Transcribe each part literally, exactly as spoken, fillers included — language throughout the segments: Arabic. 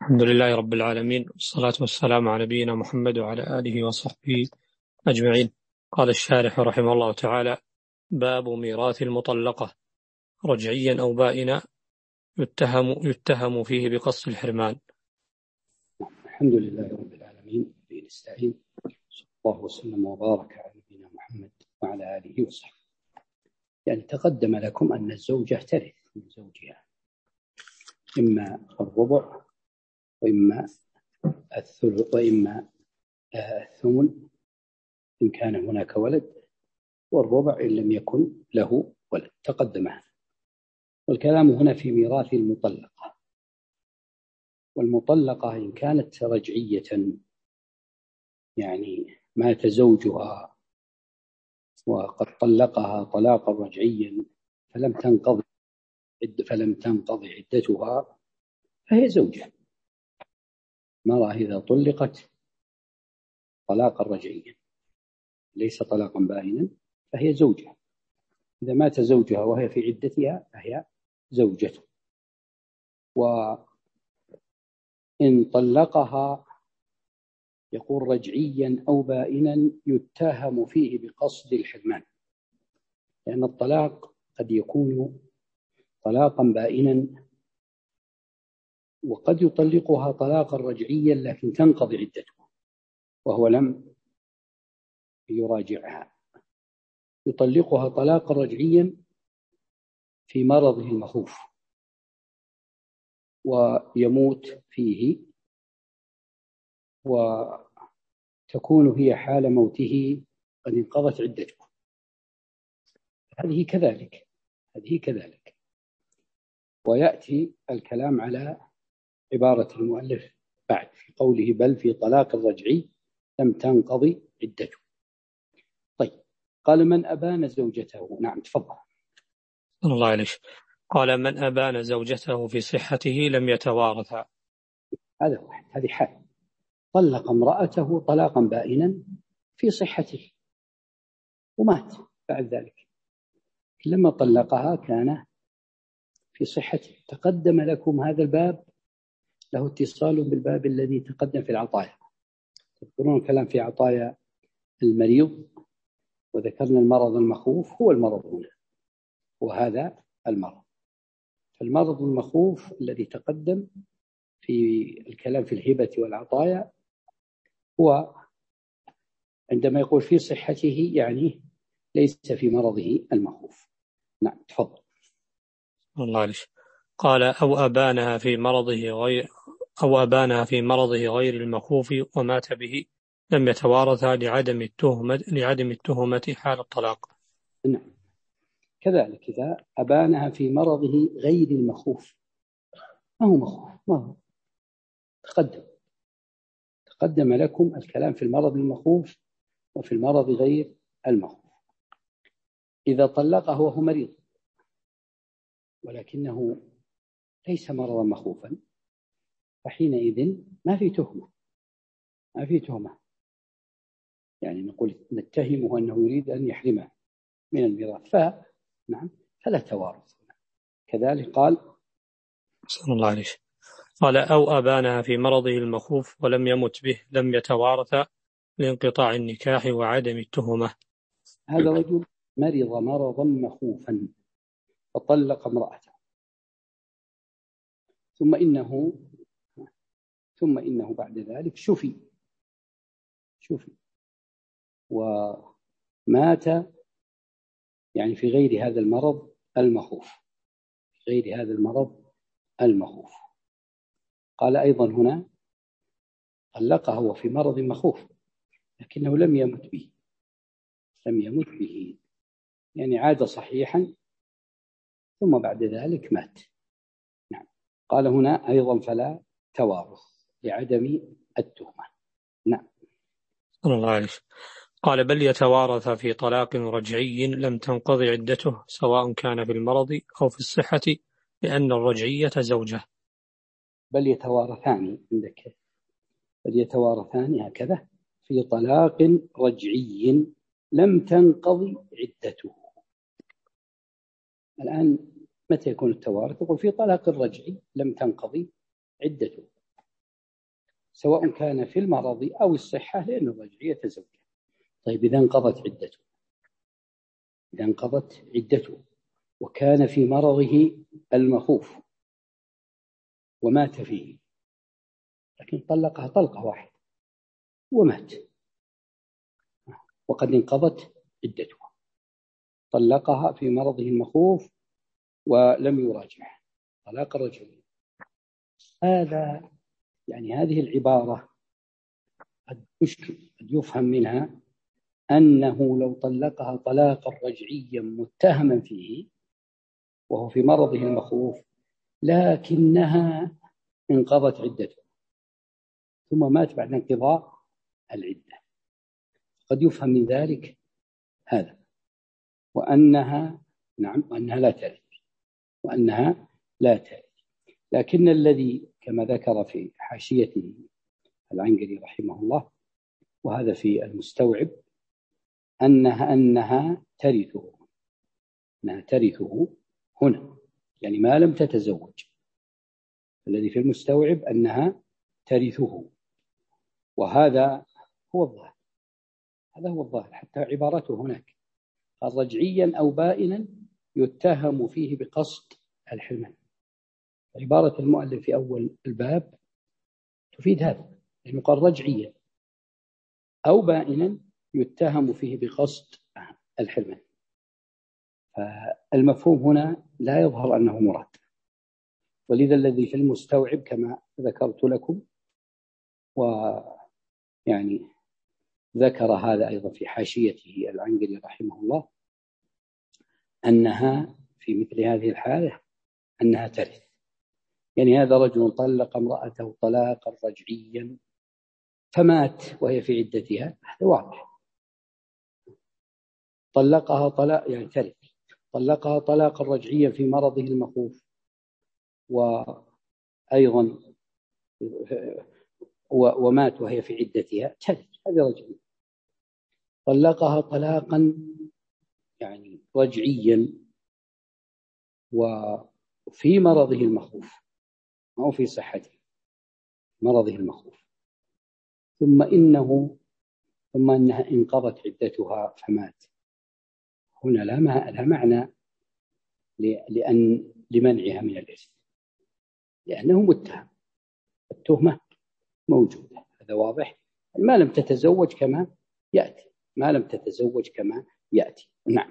الحمد لله رب العالمين، والصلاة والسلام على نبينا محمد وعلى آله وصحبه أجمعين. قال الشارح رحمه الله تعالى: باب ميراث المطلقة رجعيا أو بائنا يتهم, يتهم فيه بقصد الحرمان. الحمد لله رب العالمين، به نستعين. صلى الله وسلم وبارك على نبينا محمد وعلى آله وصحبه. يعني تقدم لكم أن الزوجة ترث من زوجها إما الربع وإما الثلث وإما الثمن إن كان هناك ولد، والربع إن لم يكن له ولد. تقدم هذا، والكلام هنا في ميراث المطلقة. والمطلقة إن كانت رجعية، يعني مات زوجها وقد طلقها طلاقا رجعيا فلم تنقضي فلم تنقضي عدتها، فهي زوجة. المرأة إذا طلقت طلاقا رجعيا ليس طلاقا بائنا فهي زوجة. إذا مات زوجها وهي في عدتها فهي زوجته. وإن طلقها يقول رجعيا أو بائنا يتهم فيه بقصد الحرمان، لأن الطلاق قد يكون طلاقا بائنا وقد يطلقها طلاقا رجعيا لكن تنقضي عدتها وهو لم يراجعها. يطلقها طلاقا رجعيا في مرضه المخوف ويموت فيه، وتكون هي حال موته قد انقضت عدته. هذه كذلك هذه كذلك ويأتي الكلام على عبارة المؤلف بعد في قوله بل في طلاق الرجعي لم تنقضي عدته. طيب، قال من أبان زوجته. نعم تفضل. الله عليك. قال من أبان زوجته في صحته لم يتوارثا. هذا واحد، هذه حال. طلق امرأته طلاقا بائنا في صحته ومات بعد ذلك. لما طلقها كان في صحته. تقدم لكم هذا الباب له اتصال بالباب الذي تقدم في العطايا. تذكرون الكلام في عطايا المريض، وذكرنا المرض المخوف هو المرض هنا، وهذا المرض. فالمرض المخوف الذي تقدم في الكلام في الهبة والعطايا هو عندما يقول في صحته يعني ليس في مرضه المخوف. نعم تفضل. الله عليك. قال أو أبانها في مرضه غير أو أبانها في مرضه غير المخوف ومات به لم يتوارثا لعدم التهمة لعدم التهمة حال الطلاق. نعم كذلك إذا أبانها في مرضه غير المخوف. ما هو مخوف؟ ما هو تقدم تقدم لكم الكلام في المرض المخوف وفي المرض غير المخوف. إذا طلقه وهو مريض ولكنه ليس مرضا مخوفا فحينئذ ما في تهمة ما في تهمة يعني نقول نتهمه أنه يريد أن يحرمه من الميراث، فنعم فلا توارث. كذلك قال صلى الله عليه. قال أو أبانها في مرضه المخوف ولم يمت به لم يتوارث لانقطاع النكاح وعدم التهمة. هذا رجل مرض مرضا مخوفا فطلق امرأته ثم إنه ثم إنه بعد ذلك شفي شفي ومات يعني في غير هذا المرض المخوف في غير هذا المرض المخوف. قال أيضا هنا طلقه وفي مرض مخوف لكنه لم يمت به لم يمت به يعني عاد صحيحا ثم بعد ذلك مات. نعم قال هنا أيضا فلا توارث لعدم التهمة. نعم الله عليه. قال بل يتوارث في طلاق رجعي لم تنقضي عدته سواء كان في المرض أو في الصحة لأن الرجعية زوجة. بل يتوارثان عندك بل يتوارثان هكذا في طلاق رجعي لم تنقضي عدته. الآن متى يكون التوارث؟ يقول في طلاق رجعي لم تنقضي عدته. سواء كان في المرض أو الصحة، لأن الرجعي يتزوج. طيب إذا انقضت عدته إذا انقضت عدته وكان في مرضه المخوف ومات فيه، لكن طلقها طلقة واحدة ومات وقد انقضت عدتها، طلقها في مرضه المخوف ولم يراجعها طلاق الرجعي. هذا يعني هذه العبارة قد يشكل قد يفهم منها أنه لو طلقها طلاقا رجعيا متهما فيه وهو في مرضه المخوف لكنها انقضت عدته ثم مات بعد انقضاء العدة، قد يفهم من ذلك هذا، وأنها نعم وأنها لا ترث وأنها لا ترث لكن الذي كما ذكر في حاشيته العنقري رحمه الله، وهذا في المستوعب، أنها أنها ترثه أنها ترثه هنا، يعني ما لم تتزوج. الذي في المستوعب أنها ترثه، وهذا هو الظاهر هذا هو الظاهر حتى عبارته هناك قال رجعيا أو بائنا يتهم فيه بقصد الحرمان. عبارة المؤلف في أول الباب تفيد هذا، لأنه قال رجعيا أو بائنا يتهم فيه بقصد الحرمان، فالمفهوم هنا لا يظهر أنه مراد. ولذا الذي في المستوعب كما ذكرت لكم، ويعني ذكر هذا أيضا في حاشيته العنقري رحمه الله، أنها في مثل هذه الحالة أنها ترث. يعني هذا رجل طلق امرأته طلاقا رجعيا فمات وهي في عدتها، هذا واضح. طلقها طلاق يعني ترث، طلقها طلاقا رجعيا في مرضه المخوف وأيضا ومات وهي في عدتها، ترث، هذا رجعي. طلقها طلاقا يعني رجعيا وفي مرضه المخوف أو في صحته مرضه المخوف، ثم إنه ثم أنها انقضت عدتها فمات، هنا لا لا معنى لأن لمنعها من الإرث، لأنه متهم، التهمة موجودة، هذا واضح. ما لم تتزوج كما يأتي ما لم تتزوج كما يأتي. نعم.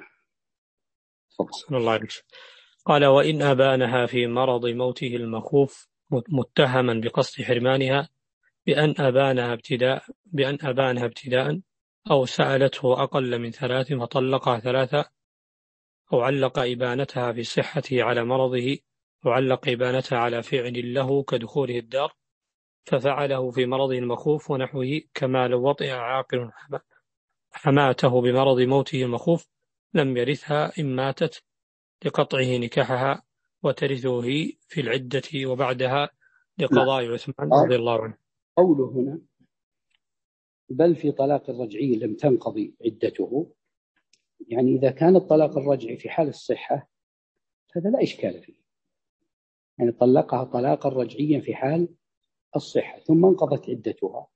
صلى الله عليه وسلم. قال وإن أبانها في مرض موته المخوف متهما بقصد حرمانها بأن أبانها ابتداء بأن أبانها ابتداء أو سألته أقل من ثلاث فطلقها ثلاثة، أو علق إبانتها في صحته على مرضه، أو علق إبانتها على فعل له كدخوله الدار ففعله في مرضه المخوف ونحوه، كما لو وطئ عاقل حماته بمرض موته المخوف لم يرثها إن ماتت لقطعه نكاحها، وترثه في العدة وبعدها لقضاء عثمان رضي الله عنه. قوله هنا بل في طلاق الرجعي لم تنقضي عدته، يعني إذا كان الطلاق الرجعي في حال الصحة هذا لا إشكال فيه، يعني طلقها طلاقا رجعيا في حال الصحة ثم انقضت عدتها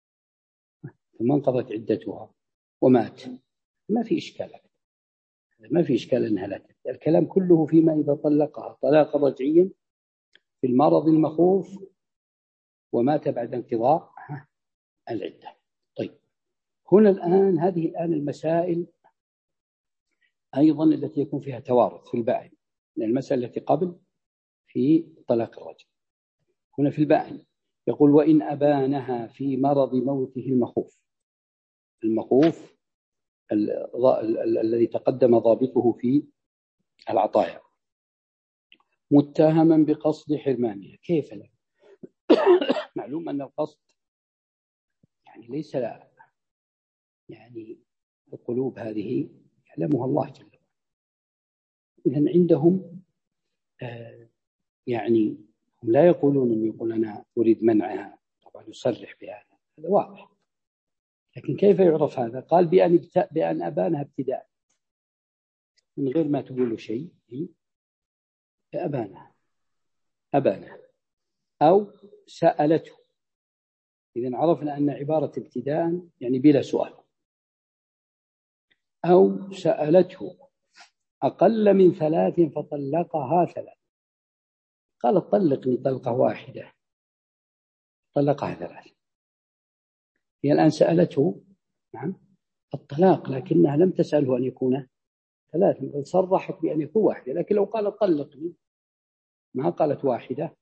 ثم انقضت عدتها ومات، ما في إشكال ما في إشكال أنها لا ترث. الكلام كله فيما إذا طلقها طلاقا رجعيا في المرض المخوف ومات بعد انقضاء العدة. طيب هنا الآن هذه الآن المسائل أيضا التي يكون فيها توارث في البائن، لأن المسألة التي قبل في طلاق الرجل، هنا في البائن يقول وإن أبانها في مرض موته المخوف، المخوف ال ال ال الذي تقدم ضابطه في العطايا، متهما بقصد حرمانها، كيف لا؟ معلوم أن القصد يعني ليس لا يعني القلوب هذه يعلمها الله جل وعلا، إذن عندهم آه يعني هم لا يقولون أن يقول أنا أريد منعها، طبعا يصرح بهذا، هذا واضح، لكن كيف يعرف هذا؟ قال بأن, بأن أبانها ابتداء من غير ما تقول شيء، أبانها أبانها أو سألته إذن عرفنا أن عبارة ابتداء يعني بلا سؤال. أو سألته أقل من ثلاث فطلقها ثلاث، قالت طلقني طلقة واحدة، طلقها ثلاث. هي الآن سألته نعم الطلاق، لكنها لم تسأله أن يكون ثلاث، بل صرحت بأن يكون واحدة. لكن لو قالت طلقني ما قالت واحدة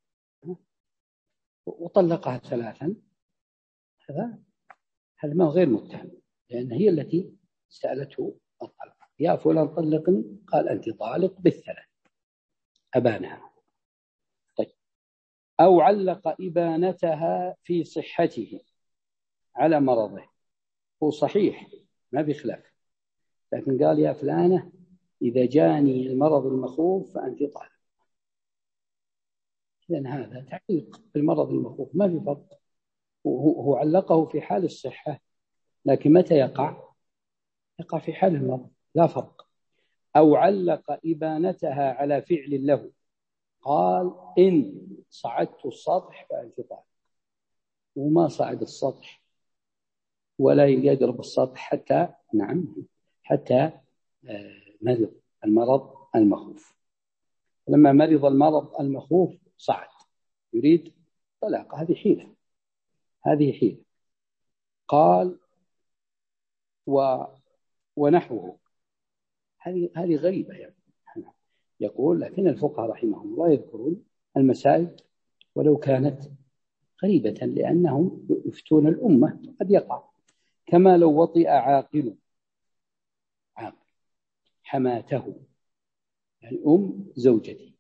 وطلقها ثلاثا، هذا هذا ما غير متهم، لأن هي التي سألته الطلاق. يا فلان طلقني، قال أنت طالق بالثلاث، أبانها. طيب. أو علق إبانتها في صحته على مرضه، هو صحيح ما بخلاف، لكن قال يا فلانة إذا جاني المرض المخوف فأنت طالق. لأن هذا تعليق بالمرض المخوف ما في فرق، هو علقه في حال الصحة، لكن متى يقع؟ يقع في حال المرض، لا فرق. أو علق إبانتها على فعل له، قال إن صعدت السطح فأنت طالق، وما صعد السطح ولا يضرب السطح حتى نعم حتى مرض المرض المخوف. لما مرض المرض المخوف صعد يريد طلاق، هذه حيلة، هذه حيلة. قال و ونحوه، هذه هذه غريبة يعني. يقول لكن الفقهاء رحمهم الله يذكرون المسائل ولو كانت غريبة، لأنهم يفتون الأمة قد يقع. كما لو وطئ عاقل عاقل حماته، يعني أم زوجتي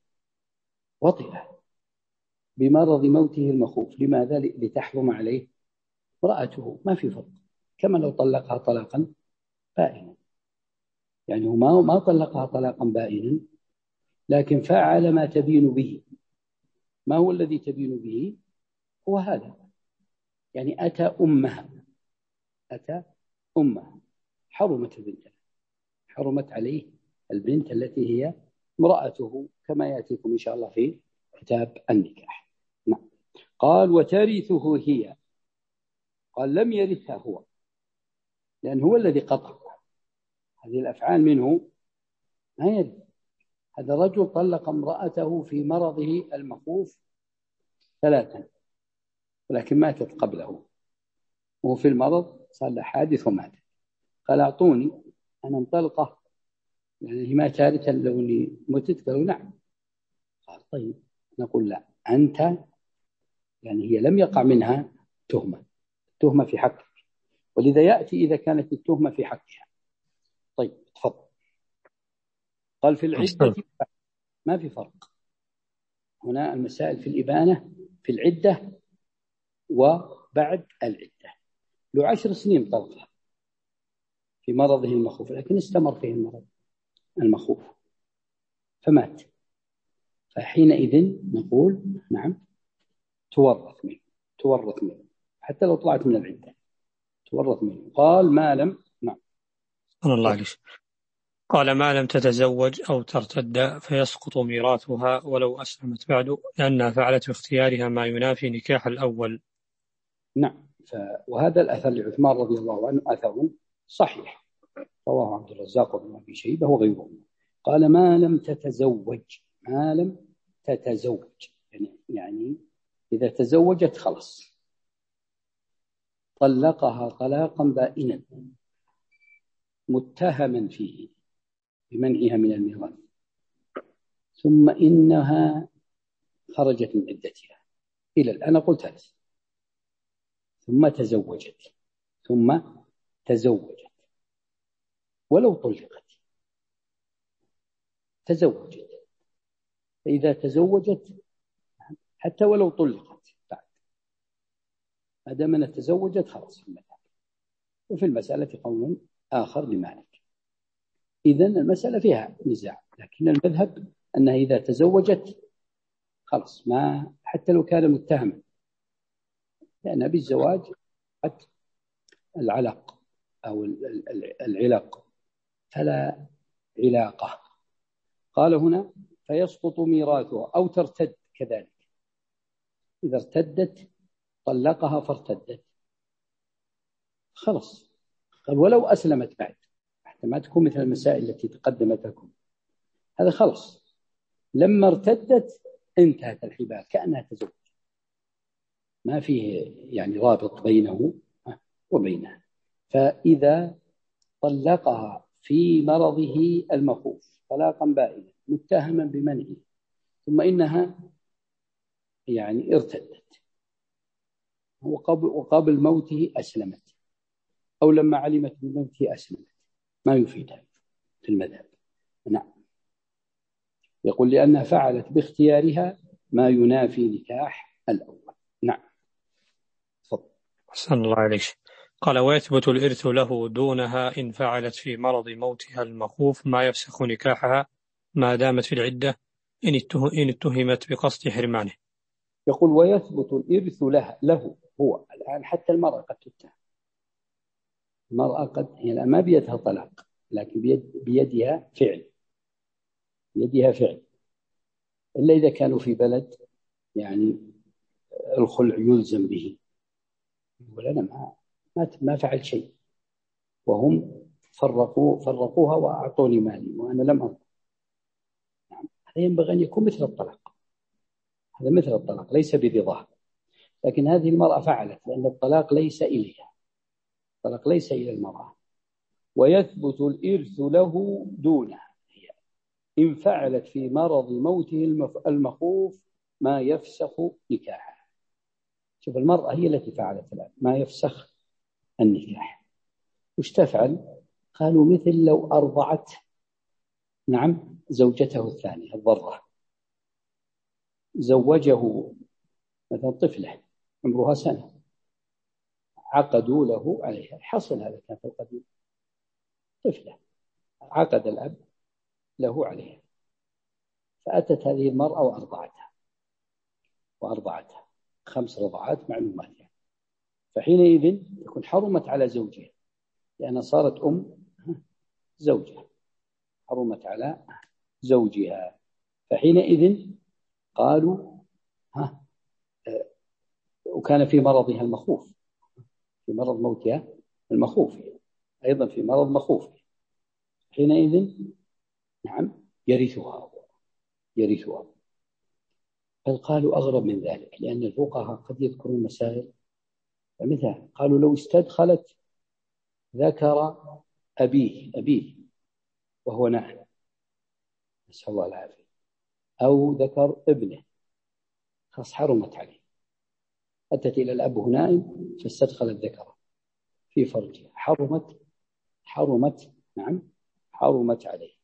وطئ بمرض موته المخوف، لماذا؟ لتحرم عليه امرأته، ما في فرق. كما لو طلقها طلاقا بائنا، يعني ما ما طلقها طلاقا بائنا، لكن فعل ما تبين به. ما هو الذي تبين به؟ هو هذا، يعني أتى أمها، أتى أمها، حرمت البنت، حرمت عليه البنت التي هي امرأته، كما يأتيكم إن شاء الله في كتاب النكاح. نعم. قال وترثه هي، قال لم يرثها هو، لأن هو الذي قطع هذه الأفعال منه، ما يرث. هذا رجل طلق امرأته في مرضه المخوف ثلاثا، ولكن ماتت قبله، وهو في المرض صار له حادث ومات. قال أعطوني أنا انطلقه، يعني هي ما تارثا لو أني متت. قالوا نعم. قال طيب، نقول لا، أنت يعني هي لم يقع منها تهمة، تهمة في حقك، ولذا يأتي إذا كانت التهمة في حقها. طيب تفضل. قال في العدة ما في فرق. هنا المسائل في الإبانة في العدة وبعد العدة. له عشر سنين طلقها في مرضه المخوف، لكن استمر فيه المرض المخوف فمات، فحينئذ نقول نعم تورث منه، تورث منه حتى لو طلعت من العدة تورث منه. قال ما لم نعم الله عليك. قال ما لم تتزوج أو ترتد فيسقط ميراثها ولو أسلمت بعد، لأنها فعلت باختيارها ما ينافي نكاح الأول. نعم. ف... وهذا الأثر لعثمان رضي الله عنه أثر صحيح، رواه عبد الرزاق وابن أبي شيبة وغيره. قال ما لم تتزوج، ما لم تتزوج يعني, يعني إذا تزوجت خلص طلقها طلاقا بائنا متهما فيه بمنعها من الميراث، ثم إنها خرجت من عدتها إلى الآن قلت هذا، ثم تزوجت ثم تزوجت ولو طلقت تزوجت، فإذا تزوجت حتى ولو طلقت بعد ما دام أنها تزوجت خلاص في المذهب. وفي المسألة قول آخر لمالك. إذن المسألة فيها نزاع، لكن المذهب أنها إذا تزوجت خلاص ما حتى لو كان متهما، لأن بالزواج قد العلق أو العلاق فلا علاقة. قال هنا فيسقط ميراثها أو ترتد كذلك، إذا ارتدت طلقها فارتدت خلص. قال ولو أسلمت بعد، حتى ما تكون مثل المسائل التي تقدمت لكم، هذا خلص لما ارتدت انتهت الحبال كأنها تزوج، ما فيه يعني رابط بينه وبينها. فإذا طلقها في مرضه المخوف طلاقا بائنا متهما بمنعه، ثم إنها يعني ارتدت وقبل, وقبل موته أسلمت، أو لما علمت بموته أسلمت، ما يفيدها في المذهب. نعم، يقول لأنها فعلت باختيارها ما ينافي نكاح الأول. نعم تفضل. أحسن الله عليك. قال ويثبت الإرث له دونها إن فعلت في مرض موتها المخوف ما يفسخ نكاحها ما دامت في العدة إن اتهمت بقصد حرمانه. يقول ويثبت الإرث له, له هو الآن، حتى المرأة قد تتهم، المرأة قد يعني ما بيدها طلاق لكن بيد بيدها فعل، بيدها فعل، إلا إذا كانوا في بلد يعني الخلع يلزم به، يقول أنا ما ما ما فعل شيء وهم فرقوا فرقوها وأعطوني مالي وأنا لم أرضى. نعم. هذا ينبغي أن يكون مثل الطلاق، هذا مثل الطلاق ليس برضاه، لكن هذه المرأة فعلت لأن الطلاق ليس إليها، الطلاق ليس إلى المرأة. ويثبت الإرث له دونها إن فعلت في مرض موته المخوف ما يفسخ نكاحها. شوف المرأة هي التي فعلت الآن ما يفسخ النكاح، وش تفعل؟ قالوا مثل لو أرضعت نعم زوجته الثانية الضرة، زوجه مثلا طفلة عمرها سنة، عقدوا له عليها، حصل هذا كان في القديم، طفلة عقد الأب له عليها، فأتت هذه المرأة وأرضعتها وأرضعتها خمس رضعات معلومات يعني. فحينئذ تكون حرمت على زوجها لأنها صارت أم زوجها، حرمت على زوجها. فحينئذ قالوا ها وكان في مرضها المخوف، في مرض موتها المخوف أيضا في مرض مخوف، حينئذ نعم يرثها يرثها. بل قالوا أغرب من ذلك، لأن الفقهاء قد يذكرون مسائل مثلا قالوا لو استدخلت ذكر أبيه أبيه وهو نائم نسأل الله العافية، أو ذكر ابنه خلاص حرمت عليه، أتت إلى الأب وهو نائم فاستدخلت ذكره في فرجها، حرمت حرمت نعم حرمت عليه،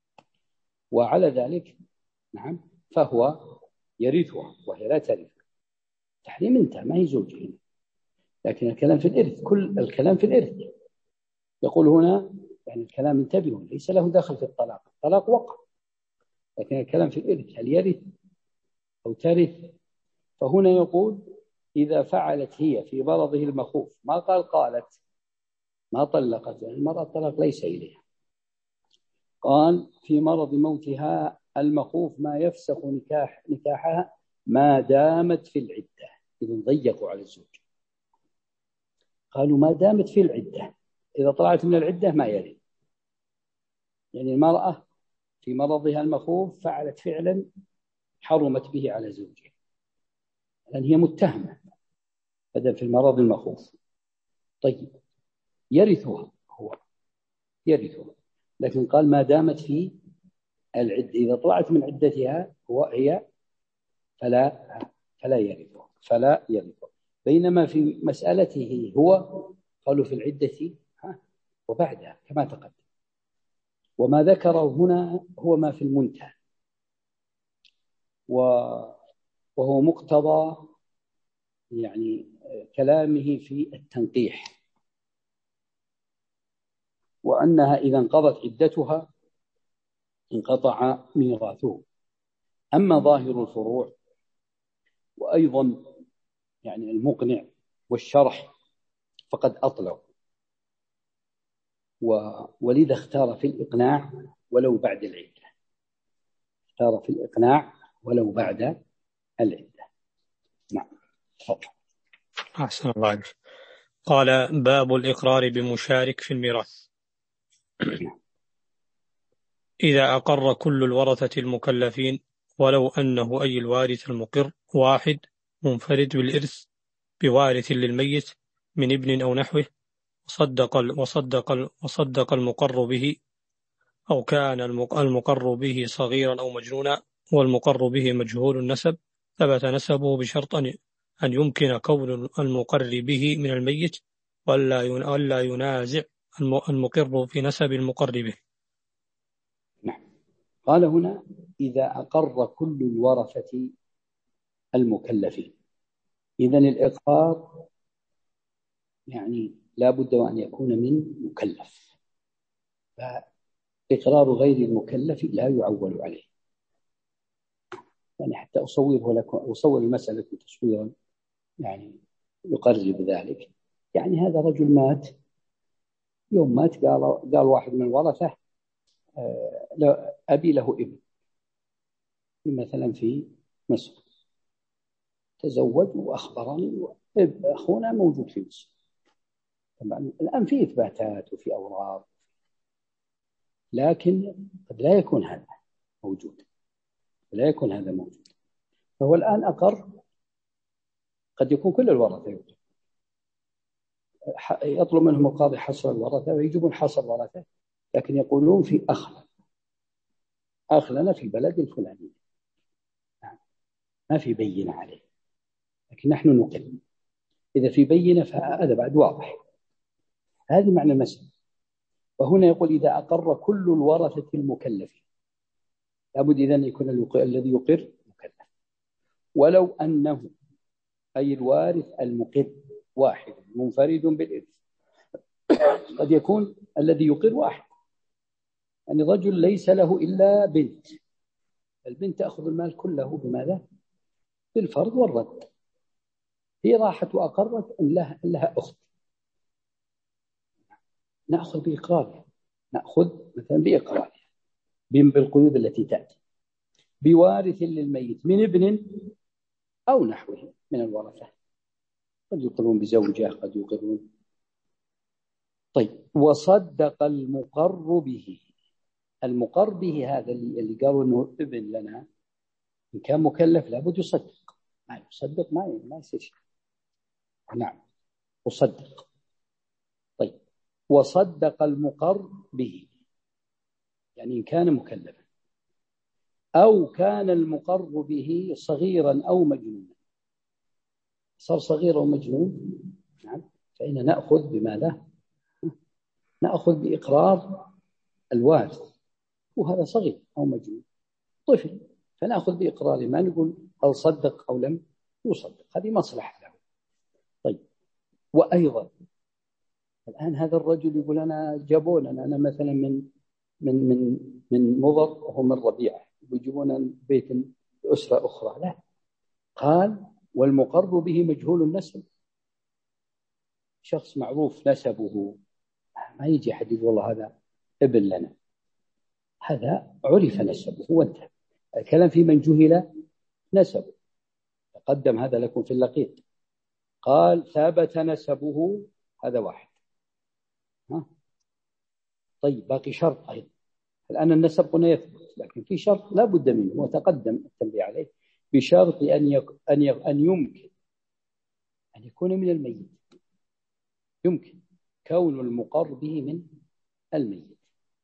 وعلى ذلك نعم فهو يرثها وهي لا ترث، تحريم انتهى ما هي زوجه، لكن الكلام في الإرث، كل الكلام في الإرث. يقول هنا يعني الكلام انتبهوا ليس له دخل في الطلاق، الطلاق وقع، لكن الكلام في الإرث هل يرث أو ترث. فهنا يقول إذا فعلت هي في مرضه المخوف، ما قال قالت ما طلقت، يعني المرأة الطلاق ليس إليها، قال في مرض موتها المخوف ما يفسخ نكاح نكاحها ما دامت في العدة. إذن ضيقوا على الزوج، قالوا ما دامت في العدة، إذا طلعت من العدة ما يرث. يعني المرأة في مرضها المخوف فعلت فعلا حرمت به على زوجها لأن هي متهمة بدل في المرض المخوف. طيب يرثها هو يرثها، لكن قال ما دامت في العدة، إذا طلعت من عدتها هو هي فلا فلا يرثها فلا يرثها. بينما في مسألته هو قالوا في العدة وبعدها كما تقدم. وما ذكره هنا هو ما في المنتهى، وهو مقتضى يعني كلامه في التنقيح، وأنها إذا انقضت عدتها انقطع ميراثه. أما ظاهر الفروع وأيضا يعني المقنع والشرح فقد أطلق، ولذا اختار في الإقناع ولو بعد العدة، اختار في الإقناع ولو بعد العدة. نعم. أحسن الله عليك. قال: باب الإقرار بمشارك في الميراث. إذا أقر كل الورثة المكلفين ولو أنه أي الوارث المقر واحد منفرد بالإرث بوارث للميت من ابن أو نحوه، وصدق وصدق وصدق المقر به، أو كان المقر به صغيرا أو مجنونا والمقر به مجهول النسب، ثبت نسبه بشرط أن يمكن كون المقر به من الميت ولا ينازع المقر في نسب المقر به. نعم. قال هنا: إذا أقر كل الورثة المكلفين. إذن الإقرار يعني لا بد وأن يكون من مكلف، فإقرار غير المكلف لا يعول عليه. يعني حتى أصوره لكم، أصور المسألة تصويرا يعني يقرب ذلك. يعني هذا رجل مات، يوم مات قال قال واحد من الورثة: آه أبي له ابن مثلا في مصر، تزوج وأخبرني أخونا موجود في مصر. طبعا الآن في إثباتات وفي أوراق، لكن قد لا يكون هذا موجود، لا يكون هذا موجود. فهو الآن أقر، قد يكون كل الورثة يوجد، يطلب منهم القاضي حصر الورثة ويجيبون حصر الورثة، لكن يقولون في أخ أخ لنا في البلد الفلاني، ما في بينة عليه، لكن نحن نقل. إذا في بينة فهذا بعد واضح. هذه معنى المسألة. وهنا يقول: إذا أقر كل الورثة المكلفين، لابد إذن يكون الذي يقر مكلف، ولو أنه أي الوارث المقر واحد منفرد بالإرث. قد يكون الذي يقر واحد، يعني رجل ليس له إلا بنت، البنت تأخذ المال كله بماذا؟ بالفرض والرد. هي راحت وأقرت أن لها, لها أخت، نأخذ بإقرارها، نأخذ مثلا بإقرارها بالقيود التي تأتي، بوارث للميت من ابن أو نحوه من الورثة، قد يقرون بزوجة، قد يقرون. طيب، وصدق المقر به. المقر به هذا اللي قالوا أنه ابن لنا، إن كان مكلف لابد يصدق، ما يصدق ما ما يصير شيء. نعم، وصدق. طيب، وصدق المقر به، يعني إن كان مكلفا أو كان المقر به صغيرا أو مجنونا. صار صغير أو مجنون، نعم، فإن نأخذ بماذا؟ نأخذ بإقرار الوارث، وهذا صغير أو مجنون طفل، فنأخذ بإقراره، ما نقول هل صدق أو لم يصدق، هذه مصلحة له. طيب، وأيضا الآن هذا الرجل يقول: أنا جابون أنا, أنا مثلا من من من من مضر وهو من ربيعة، يجيبون بيت أسرة أخرى. لا، قال: والمقر به مجهول النسب، شخص معروف نسبه، ما يجي أحد يقول والله هذا ابن لنا، هذا عرف نسبه وانتهى. الكلام في من جهل نسبه، تقدم هذا لكم في اللقيط. قال: ثابت نسبه، هذا واحد. ها؟ طيب، باقي شرط أيضا. الآن النسب قلنا يثبت، لكن في شرط لا بد منه وتقدم التنبيه عليه، بشرط أن يك... أن ي... أن يمكن أن يكون من الميت، يمكن كون المقر به من الميت،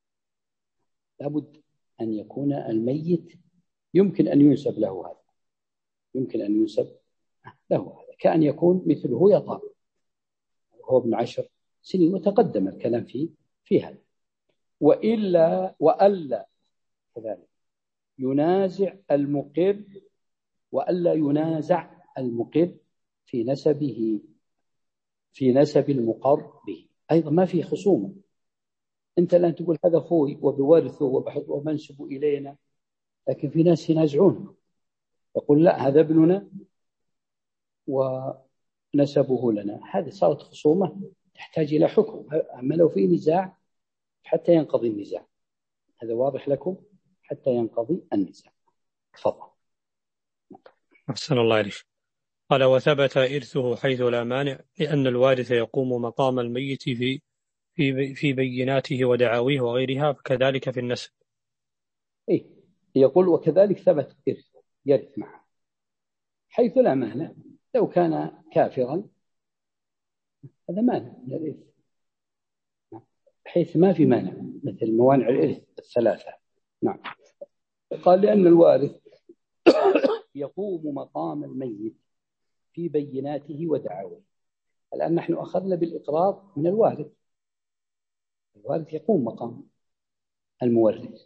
لابد أن يكون الميت يمكن أن ينسب له هذا، يمكن أن ينسب له هذا، كأن يكون مثله يطأ وهو ابن عشر سنين، وتقدم الكلام في في هذا. وإلا وألا كذلك ينازع المقر، وألا ينازع المقر في نسبه، في نسب المقر به أيضا، ما في خصومة. أنت الآن تقول هذا أخوي وبورثه ومنسب إلينا، لكن في ناس ينازعون، يقول لا هذا ابننا ونسبه لنا. هذه صارت خصومة تحتاج إلى حكم. أما لو في نزاع حتى ينقضي النزاع، هذا واضح لكم، حتى ينقضي النزاع. تفضل. أحسن الله عليك. قال وثبت إرثه حيث لا مانع لأن الوارث يقوم مقام الميت في في في بيناته ودعاويه وغيرها، فكذلك في النسب. إيه يقول وكذلك ثبت إرثه يرث معه حيث لا مانع. لو كان كافرا هذا مانع من الإرث، بحيث ما في مانع مثل موانع الإرث الثلاثة. نعم. قال لأن الوارث يقوم مقام الميت في بيناته ودعاويه. الآن نحن أخذنا بالإقرار من الوارث، الوارث يقوم مقام المورث،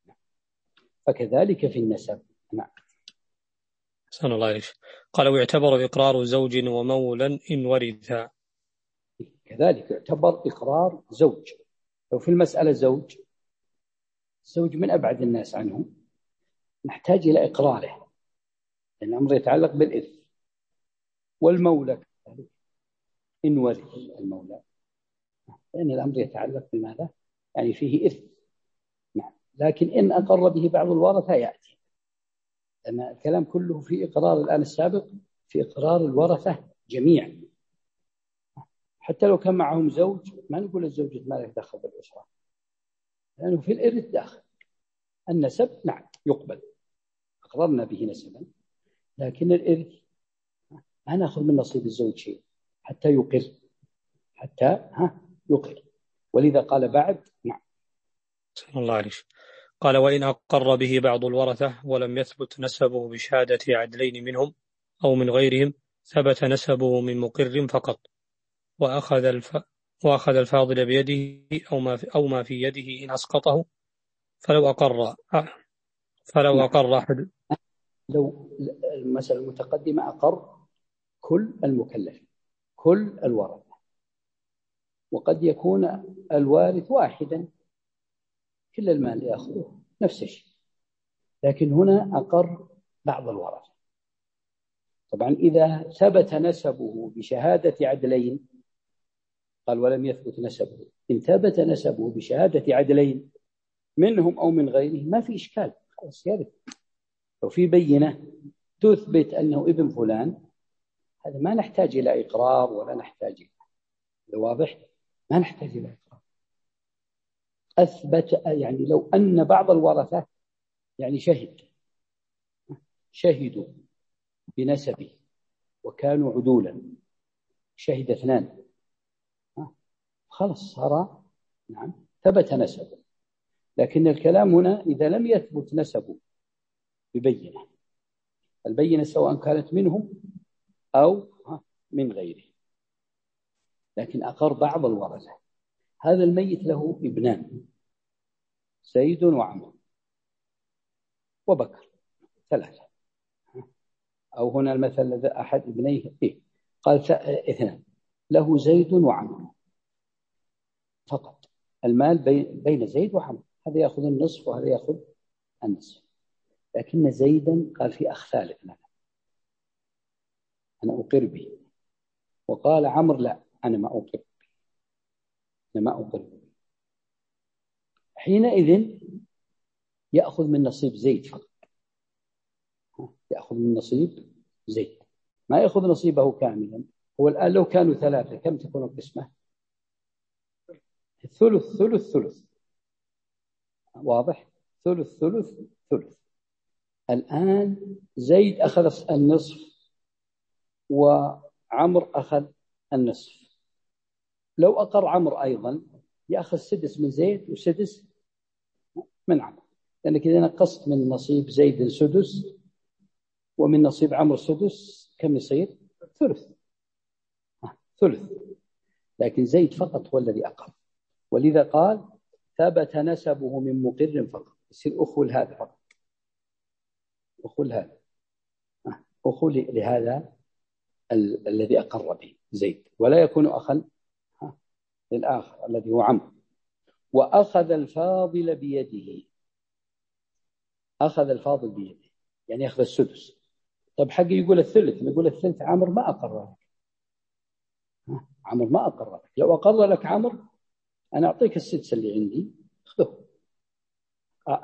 فكذلك في النسب. نعم. أحسن الله عليك. قال ويعتبر إقرار زوج ومولى إن ورثا. كذلك يعتبر إقرار زوج. لو في المسألة زوج، الزوج من أبعد الناس عنه، نحتاج إلى إقراره لأن الأمر يتعلق بالإرث. والمولى إن ورث المولى لأن الأمر يتعلق بماذا؟ يعني فيه إرث. نعم. لكن إن أقر به بعض الورثة يأتي، لأن الكلام كله في إقرار الآن السابق في إقرار الورثة جميعا. حتى لو كان معهم زوج ما نقول الزوجة ما لك دخل بالأسرة، لأنه في الإرث داخل. النسب نعم يقبل، أقررنا به نسبا، لكن الإرث ما نأخذ من نصيب الزوج شيء حتى يقر، حتى ها يقر. ولذا قال بعد. نعم. أحسن الله عليك. قال وإن أقر به بعض الورثة ولم يثبت نسبه بشهادة عدلين منهم أو من غيرهم ثبت نسبه من مقر فقط، وأخذ الف... وأخذ الفاضل بيده أو ما في... أو ما في يده إن أسقطه فلو أقر فلو نعم. أقر أحد. لو المسألة المتقدمة أقر كل المكلفين كل الورثة، وقد يكون الوارث واحدا كل المال يأخذه نفس الشيء، لكن هنا أقر بعض الورثة. طبعا إذا ثبت نسبه بشهادة عدلين، قال ولم يثبت نسبه، إن ثبت نسبه بشهادة عدلين منهم أو من غيره ما في إشكال، خلاص يرث. لو في بينة تثبت أنه ابن فلان هذا ما نحتاج إلى إقرار ولا نحتاج إلى، واضح؟ ما نحتاج إلى إقرار. أثبت يعني لو أن بعض الورثة يعني شهد شهدوا بنسبه وكانوا عدولا، شهد اثنان خلاص صار نعم ثبت نسبه. لكن الكلام هنا إذا لم يثبت نسبه ببينة، البينة سواء كانت منهم أو من غيره، لكن أقر بعض الورثة. هذا الميت له ابنان زيد وعمر وبكر ثلاثة، أو هنا المثل أحد ابنيه إيه؟ قال اثنان، له زيد وعمر فقط، المال بين زيد وعمر، هذا يأخذ النصف وهذا يأخذ النصف. لكن زيدا قال في أخ ثالث لنا أنا أقر به، وقال عمر لا أنا ما أقر به، أنا ما أقر به. حينئذ يأخذ من نصيب زيد فقط، يأخذ من نصيب زيد، ما يأخذ نصيبه كاملا. هو الآن لو كانوا ثلاثة كم تكون القسمة؟ ثلث ثلث ثلث، واضح؟ ثلث ثلث ثلث. الآن زيد أخذ النصف وعمر أخذ النصف. لو أقر عمر أيضا يأخذ سدس من زيد وسدس من عمر، لأنك إذا نقصت من نصيب زيد سدس ومن نصيب عمر سدس كم يصير؟ ثلث ثلث. لكن زيد فقط هو الذي أقر، ولذا قال ثبت نسبه من مقر فقط، يصير أخو لهذا فقط، أخو لهذا أخو لهذا ال- الذي أقر به زيد، ولا يكون أخا للآخر الذي هو عمرو. وأخذ الفاضل بيده، أخذ الفاضل بيده يعني يأخذ السدس. طب حقي يقول الثلث، يقول الثلث عمر ما أقر لك، عمر ما أقر لك، لو أقر لك عمر أنا أعطيك السدس اللي عندي خذه.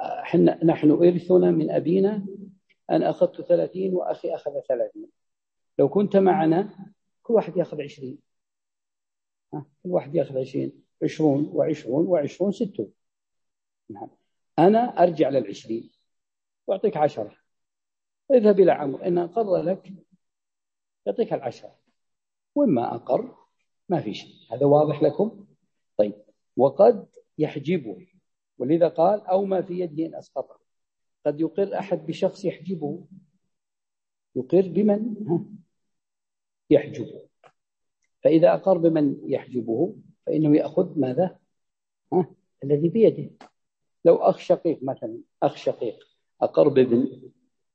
احنا نحن إرثنا من أبينا أن أخذت ثلاثين وأخي أخذ ثلاثين، لو كنت معنا كل واحد يأخذ عشرين، كل واحد يأخذ عشرين، عشرون وعشرون وعشرون ستون. نعم. أنا أرجع للعشرين وأعطيك عشرة، اذهب إلى عمرو إن أقر لك يعطيك العشرة، وإما أقر ما في شيء. هذا واضح لكم؟ طيب. وقد يحجبه، ولذا قال أو ما في يده إن أسقطه. قد يقر أحد بشخص يحجبه، يقر بمن يحجبه، فإذا أقر بمن يحجبه فإنه يأخذ ماذا؟ ها؟ الذي بيده. لو أخ شقيق مثلا، أخ شقيق أقر بابن،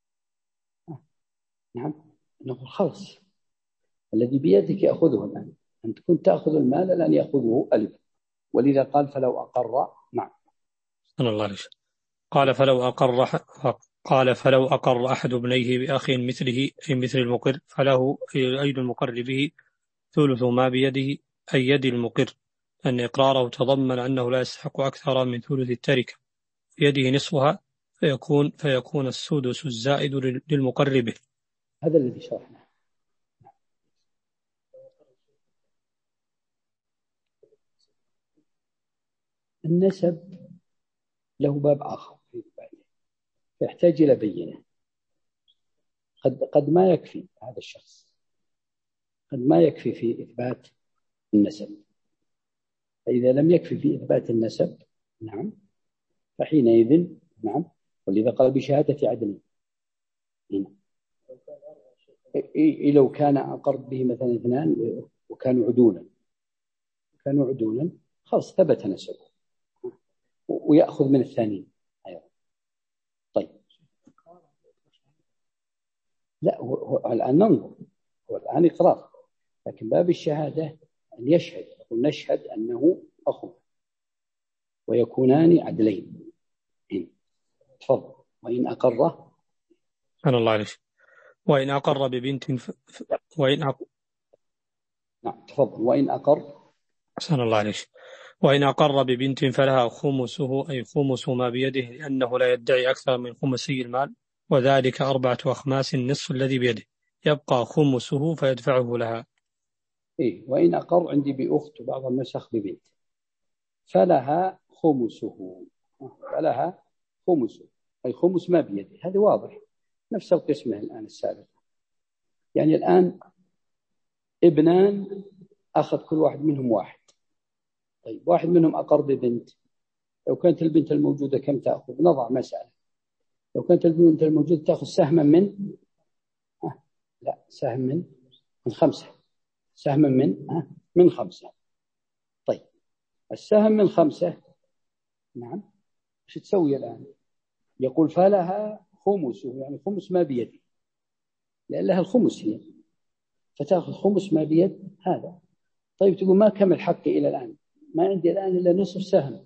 نعم، نقول خلاص الذي بيدك يأخذه الآن، أنت كنت تأخذ المال الآن يأخذه الابن، ولذا قال فلو أقر. نعم. صلى الله عليه وسلم. قال فلو أقر قال فلو أقر أحد ابنيه بأخ مثله أي مثل المقر فله أي المقر به ثلث ما بيده أي يد المقر، أن إقراره تضمن أنه لا يستحق أكثر من ثلث التركة، في يده نصفها، فيكون فيكون السدس الزائد للمقر به. هذا الذي شرحناه. النسب له باب آخر يحتاج إلى بينة. قد قد ما يكفي هذا الشخص، قد ما يكفي في إثبات النسب، فإذا لم يكفي في إثبات النسب، نعم، فحينئذ نعم، ولذا قال بشهادة عدل. إيه لو كان أقرب به مثلا اثنان وكانوا عدولا، كانوا عدولا خلاص ثبت نسبه ويأخذ من الثاني. أيوة. طيب. لا، هو, هو الآن ننظر، هو الآن إقرار، لكن باب الشهادة أن يشهد، يقول نشهد أنه أخوه ويكونان عدلين. تفضل. وإن أقره سبحان الله عليه. وإن أقر ببنت ف... وإن أق... نعم تفضل. وإن أقر سبحان الله عليه. وإن أقر ببنت فلها خمسه أي خمس ما بيده، لأنه لا يدعي أكثر من خمسي المال، وذلك أربعة أخماس النصف الذي بيده، يبقى خمسه فيدفعه لها. إيه. وإن أقر عندي بأخت وبعض النسخ ببنت فلها خمسه، فلها خمسه أي خمس ما بيده. هذا واضح، نفس القسمة الآن السابقة. يعني الآن ابنان أخذ كل واحد منهم واحد. طيب واحد منهم أقر ببنت، لو كانت البنت الموجودة كم تأخذ؟ نضع مسألة، لو كانت البنت الموجودة تأخذ سهما من آه. لا، سهم من من خمسة، سهما من آه. من خمسة. طيب السهم من خمسة، نعم، ايش تسوي الآن؟ يقول فلها خمسه، يعني خمس ما بيدي، لأن لها الخمس هي، فتأخذ خمس ما بيد هذا. طيب تقول ما كمل حقي إلى الآن، ما عندي الآن إلا نصف سهم.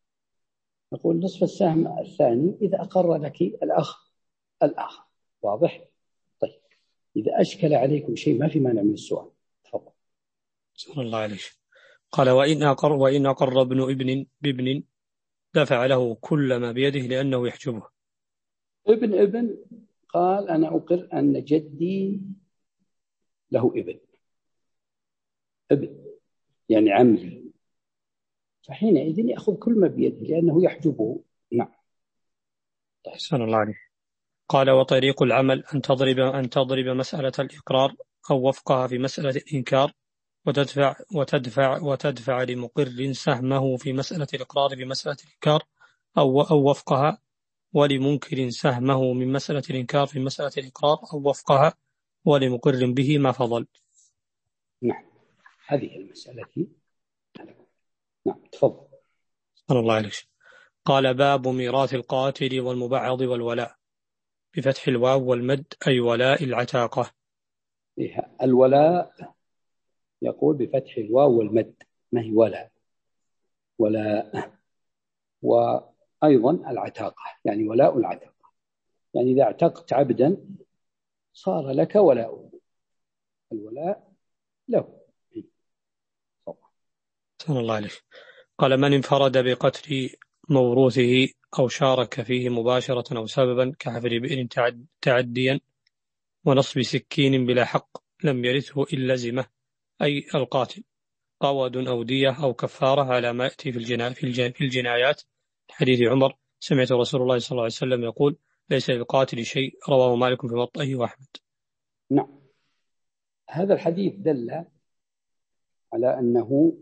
نقول نصف السهم الثاني إذا أقر لك الأخ الآخر. واضح؟ طيب إذا أشكل عليكم شيء ما في مانع من السؤال، تفضل. صلى الله عليه. قال وإن أقر وإن أقر ابن ابن بابن دفع له كل ما بيده لأنه يحجبه. ابن ابن قال أنا أقر أن جدي له ابن، ابن يعني عمي، فحينئذ يأخذ كل ما بيده لأنه يحجبه. نعم. صلى الله عليه. قال وطريق العمل أن تضرب أن تضرب مسألة الإقرار أو وفقها في مسألة الإنكار، وتدفع وتدفع وتدفع لمقر سهمه في مسألة الإقرار في مسألة الإنكار أو أو وفقها، ولمنكر سهمه من مسألة الإنكار في مسألة الإقرار أو وفقها، ولمقر به ما فضل. نعم، هذه المسألة. نعم تفضل. صلى الله عليه. قال باب ميراث القاتل والمبعض والولاء، بفتح الواو والمد أي ولاء العتاقة. الولاء يقول بفتح الواو والمد، ما هي ولاء؟ ولاء. وأيضا العتاقة يعني ولاء العتاقة، يعني إذا اعتقت عبدا صار لك ولاء، الولاء له. صلى الله عليه. قال من انفرد بقتل موروثه أو شارك فيه مباشرة أو سببا كحفر بئر تعديا ونصب سكين بلا حق لم يرثه إلا زمه، أي القاتل، قود أو دية أو كفارة على ما يأتي في, الجنا في, الجنا في الجنايات. حديث عمر: سمعت رسول الله صلى الله عليه وسلم يقول: ليس للقاتل شيء. رواه مالك في موطئه وأحمد. نعم، هذا الحديث دل على أنه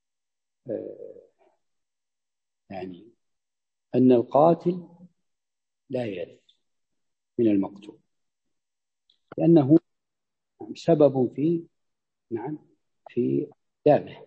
يعني أن القاتل لا يرث من المقتول، لأنه سبب في نعم في دامه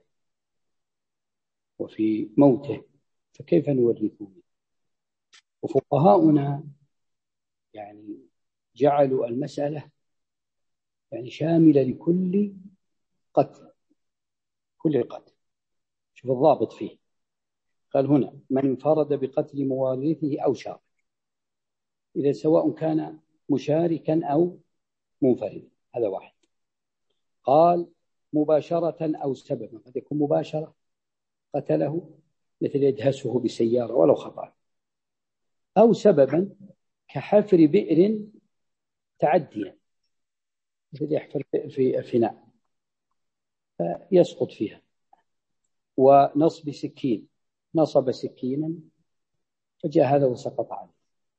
وفي موته، فكيف نورثه؟ وفقهاؤنا يعني جعلوا المسألة يعني شاملة لكل قتل، كل قتل. شوف الضابط فيه، قال هنا: من انفرد بقتل موارثه أو شارك، إذا سواء كان مشاركا أو منفردا، هذا واحد. قال مباشرة أو سببا، قد يكون مباشرة قتله مثل يدهسه بسيارة ولو خطأ، أو سببا كحفر بئر تعديا، مثل يحفر بئر في فناء فيسقط فيها. ونصب سكين، نصب سكينا فجاء هذا وسقط عليه.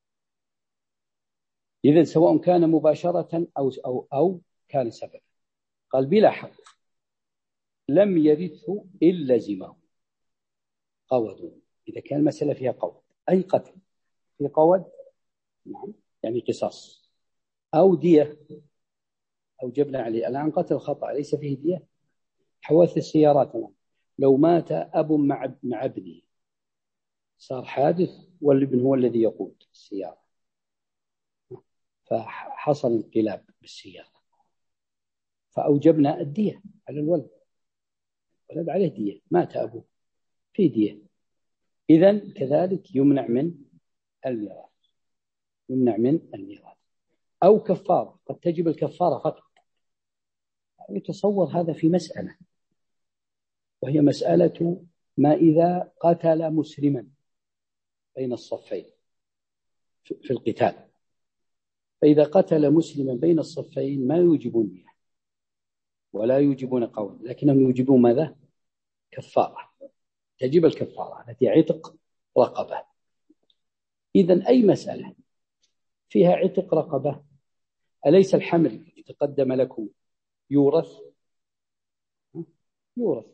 إذن سواء كان مباشرة أو, أو, أو كان سببا. قال بلا حق لم يرثه إلا زمه، قود، إذا كان المسألة فيها قود، أي قتل في قود نعم يعني قصاص، أو دية أو جبنا عليه. الآن قتل خطأ ليس فيه دية، حوادث السيارات الآن، لو مات أب مع مع ابنه صار حادث والابن هو الذي يقود السيارة، فحصل انقلاب بالسيارة، فأوجبنا الدية على الولد، ولد عليه دية، مات أبوه في دية. إذن كذلك يمنع من الميراث، يمنع من الميراث. أو كفارة، قد تجب الكفارة فقط. يتصور هذا في مسألة، وهي مسألة ما إذا قتل مسلما بين الصفين في القتال، فإذا قتل مسلما بين الصفين ما يوجبون دية ولا يوجبون قول، لكنهم يوجبون ماذا؟ كفارة، تجب الكفارة التي عتق رقبة. إذن أي مسألة فيها عتق رقبة، أليس الحمل الذي تقدم لكم يورث؟ يورث.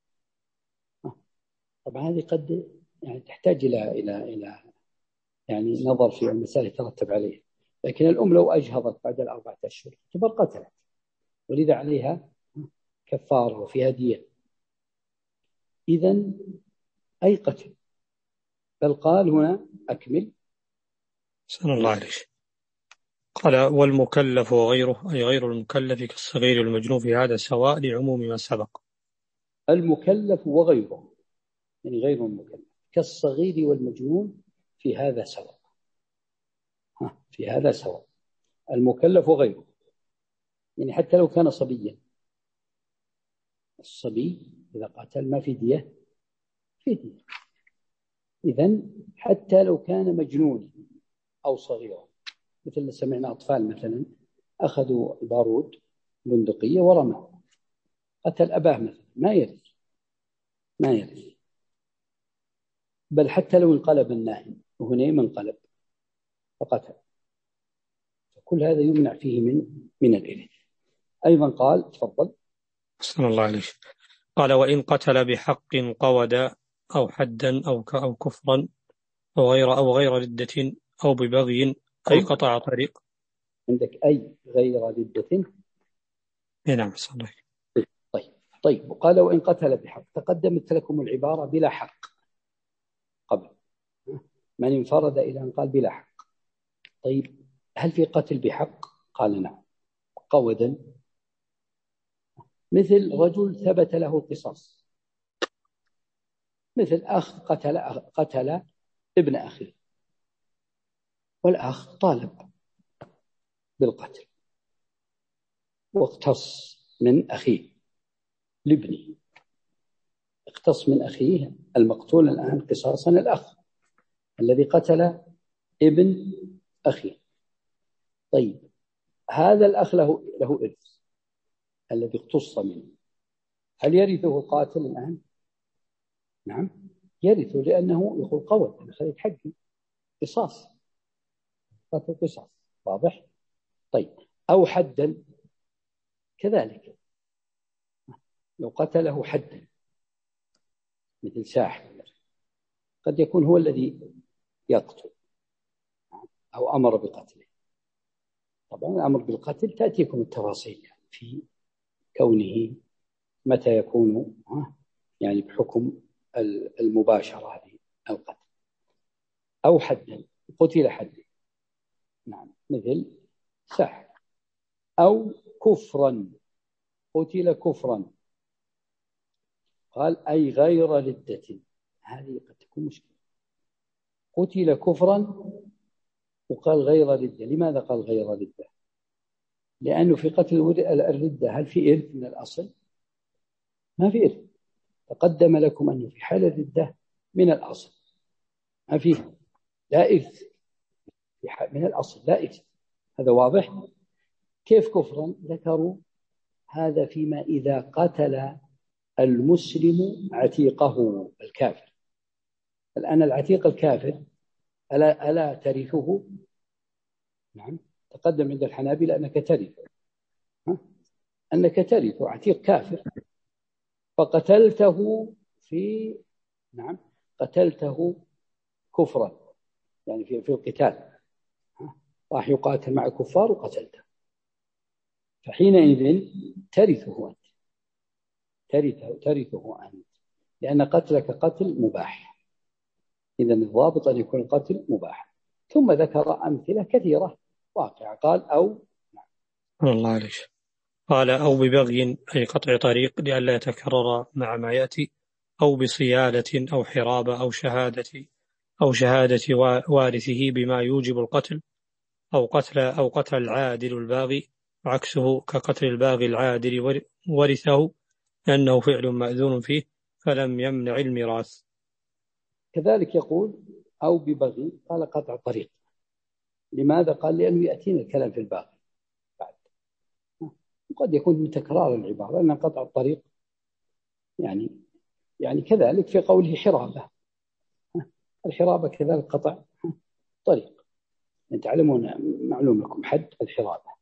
طبعا هذه قد يعني تحتاج إلى إلى إلى يعني نظر في المسائل يترتب عليها، لكن الأم لو أجهضت بعد الأربعة أشهر تعتبر قتلت، ولذا عليها كفارة وفيها دية. إذن أي قتل، بل قال هنا أكمل. صلى الله عليه. قال: والمكلف وغيره، أي غير المكلف كالصغير والمجنون في هذا سواء لعموم ما سبق. المكلف وغيره يعني غير المكلف كالصغير والمجنون في هذا سواء، في هذا سواء، المكلف وغيره، يعني حتى لو كان صبيا، الصبي إذا قتل ما في دية، في دية. إذن حتى لو كان مجنونا أو صغيرا، مثل سمعنا أطفال مثلا أخذوا البارود بندقية ورموا، قتل أباه مثلا، ما يرث، ما يرث. بل حتى لو انقلب النائم وهنا منقلب فقتل، كل هذا يمنع فيه من من الإرث. أيضا قال تفضل. صلى الله عليه. قال: وإن قتل بحق قودا أو حدا أو أو كفرا أو غير أو غير ردة أو ببغي، أي قطع طريق. عندك أي غير ردة. نعم صلى الله عليه. طيب طيب وقال: وإن قتل بحق، تقدمت لكم العبارة بلا حق قبل، من انفرد إلى أن قال بلا حق. طيب هل في قتل بحق؟ قال نعم، قودا، مثل رجل ثبت له القصاص، مثل أخ قتل قتل ابن أخيه، والأخ طالب بالقتل واقتص من أخيه لابنه، اقتص من أخيه المقتول الآن قصاصا الأخ الذي قتل ابن أخيه. طيب هذا الأخ له له إرث الذي اقتص منه، هل يرثه القاتل الآن؟ نعم يرثه، لأنه يقول قوت أنا خليت حقي، قصاص، قتل قصاص، واضح؟ طيب أو حدا كذلك، لو قتله حدا مثل ساحر قد يكون هو الذي يقتل أو أمر بقتله. طبعا الأمر بالقتل تأتيكم التفاصيل يعني في كونه متى يكون يعني بحكم المباشرة للقتل. أو حدا، قتل حدا، نعم مثل ساحر. أو كفرا، قتل كفرا، قال أي غير ردة، هذه قد تكون مشكلة، قتل كفرا وقال غير ردة. لماذا قال غير ردة؟ لأنه في قتل الردة هل في إرث من الأصل؟ ما في إرث. تقدم لكم أنه في حال الردة من الأصل ما فيه لا إرث، من الأصل لا إرث، هذا واضح. كيف كفرا؟ ذكروا هذا فيما إذا قتل المسلم عتيقه الكافر. الآن العتيق الكافر ألا, ألا ترثه؟ نعم تقدم عند الحنابلة أنك ترث، أنك ترث عتيق كافر، فقتلته في نعم قتلته كفرا يعني في, في القتال، راح يقاتل مع كفار وقتلته، فحينئذ ترثه أنت، ترثه, ترثه أنت لأن قتلك قتل مباح. إذا الضابط أن يكون القتل مباح. ثم ذكر أمثلة كثيرة واقعة، قال أو الله عليك. قال أو ببغي أي قطع طريق لئلا يتكرر مع ما يأتي، أو بصيادة أو حرابة أو شهادة أو شهادة وارثه بما يوجب القتل، أو قتل أو قتل العادل الباغي، وعكسه كقتل الباغي العادل ورثه لأنه فعل مأذون فيه فلم يمنع الميراث. كذلك يقول أو ببغي، قال قطع طريق. لماذا؟ قال لأنه يأتينا الكلام في الباغي بعد، وقد يكون من تكرار العبارة أن قطع الطريق يعني يعني كذلك في قوله حرابة، الحرابة كذلك قطع طريق، تعلمون معلوم لكم حد الحرابة.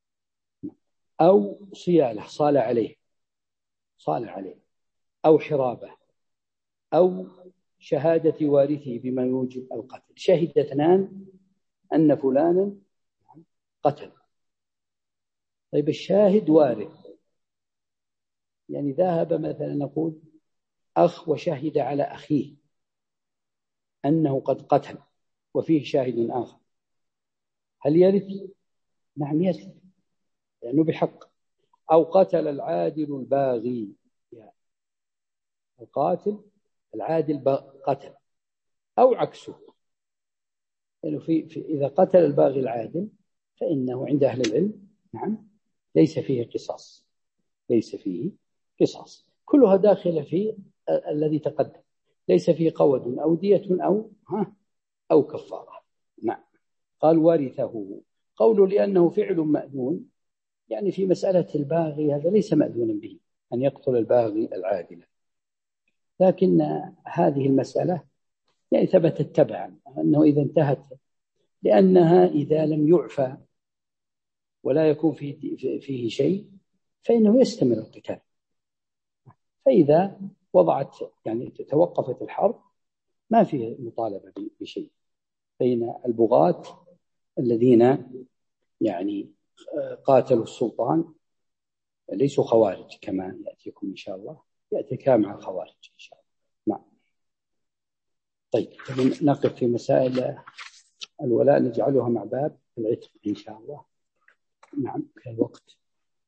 أو صيالة صال عليه، صال عليه، أو حرابة، أو شهادة وارثه بما يوجب القتل، شهد اثنان أن فلانا قتل. طيب الشاهد وارث، يعني ذهب مثلا نقول أخ وشهد على أخيه أنه قد قتل وفيه شاهد آخر، هل يرث؟ نعم يرث لأنه بحق. أو قتل العادل الباغي، يعني القاتل العادل قتل، أو عكسه، يعني في, في إذا قتل الباغي العادل فإنه عند أهل العلم نعم ليس فيه قصاص، ليس فيه قصاص، كلها داخلة في الذي تقدم، ليس فيه قود أو دية أو ها أو كفارة. نعم. قال ورثه، قوله لأنه فعل مأذون، يعني في مسألة الباغي هذا ليس مأذونا به أن يقتل الباغي العادل، لكن هذه المسألة يعني ثبتت تبعا أنه إذا انتهت، لأنها إذا لم يعفى ولا يكون فيه, فيه شيء فإنه يستمر القتال، فإذا وضعت يعني توقفت الحرب ما فيه مطالبة بشيء بين البغاة الذين يعني قاتلوا السلطان، ليسوا خوارج كما يأتيكم إن شاء الله، يأتي كامع الخوارج إن شاء الله. نعم. طيب نقف في مسائل الولاء نجعلها مع باب العتق إن شاء الله. نعم في الوقت.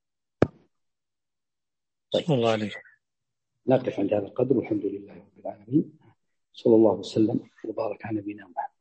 طيب الله عليك. نقف عند هذا القدر والحمد لله رب العالمين، صلى الله وسلم وبارك على نبينا محمد.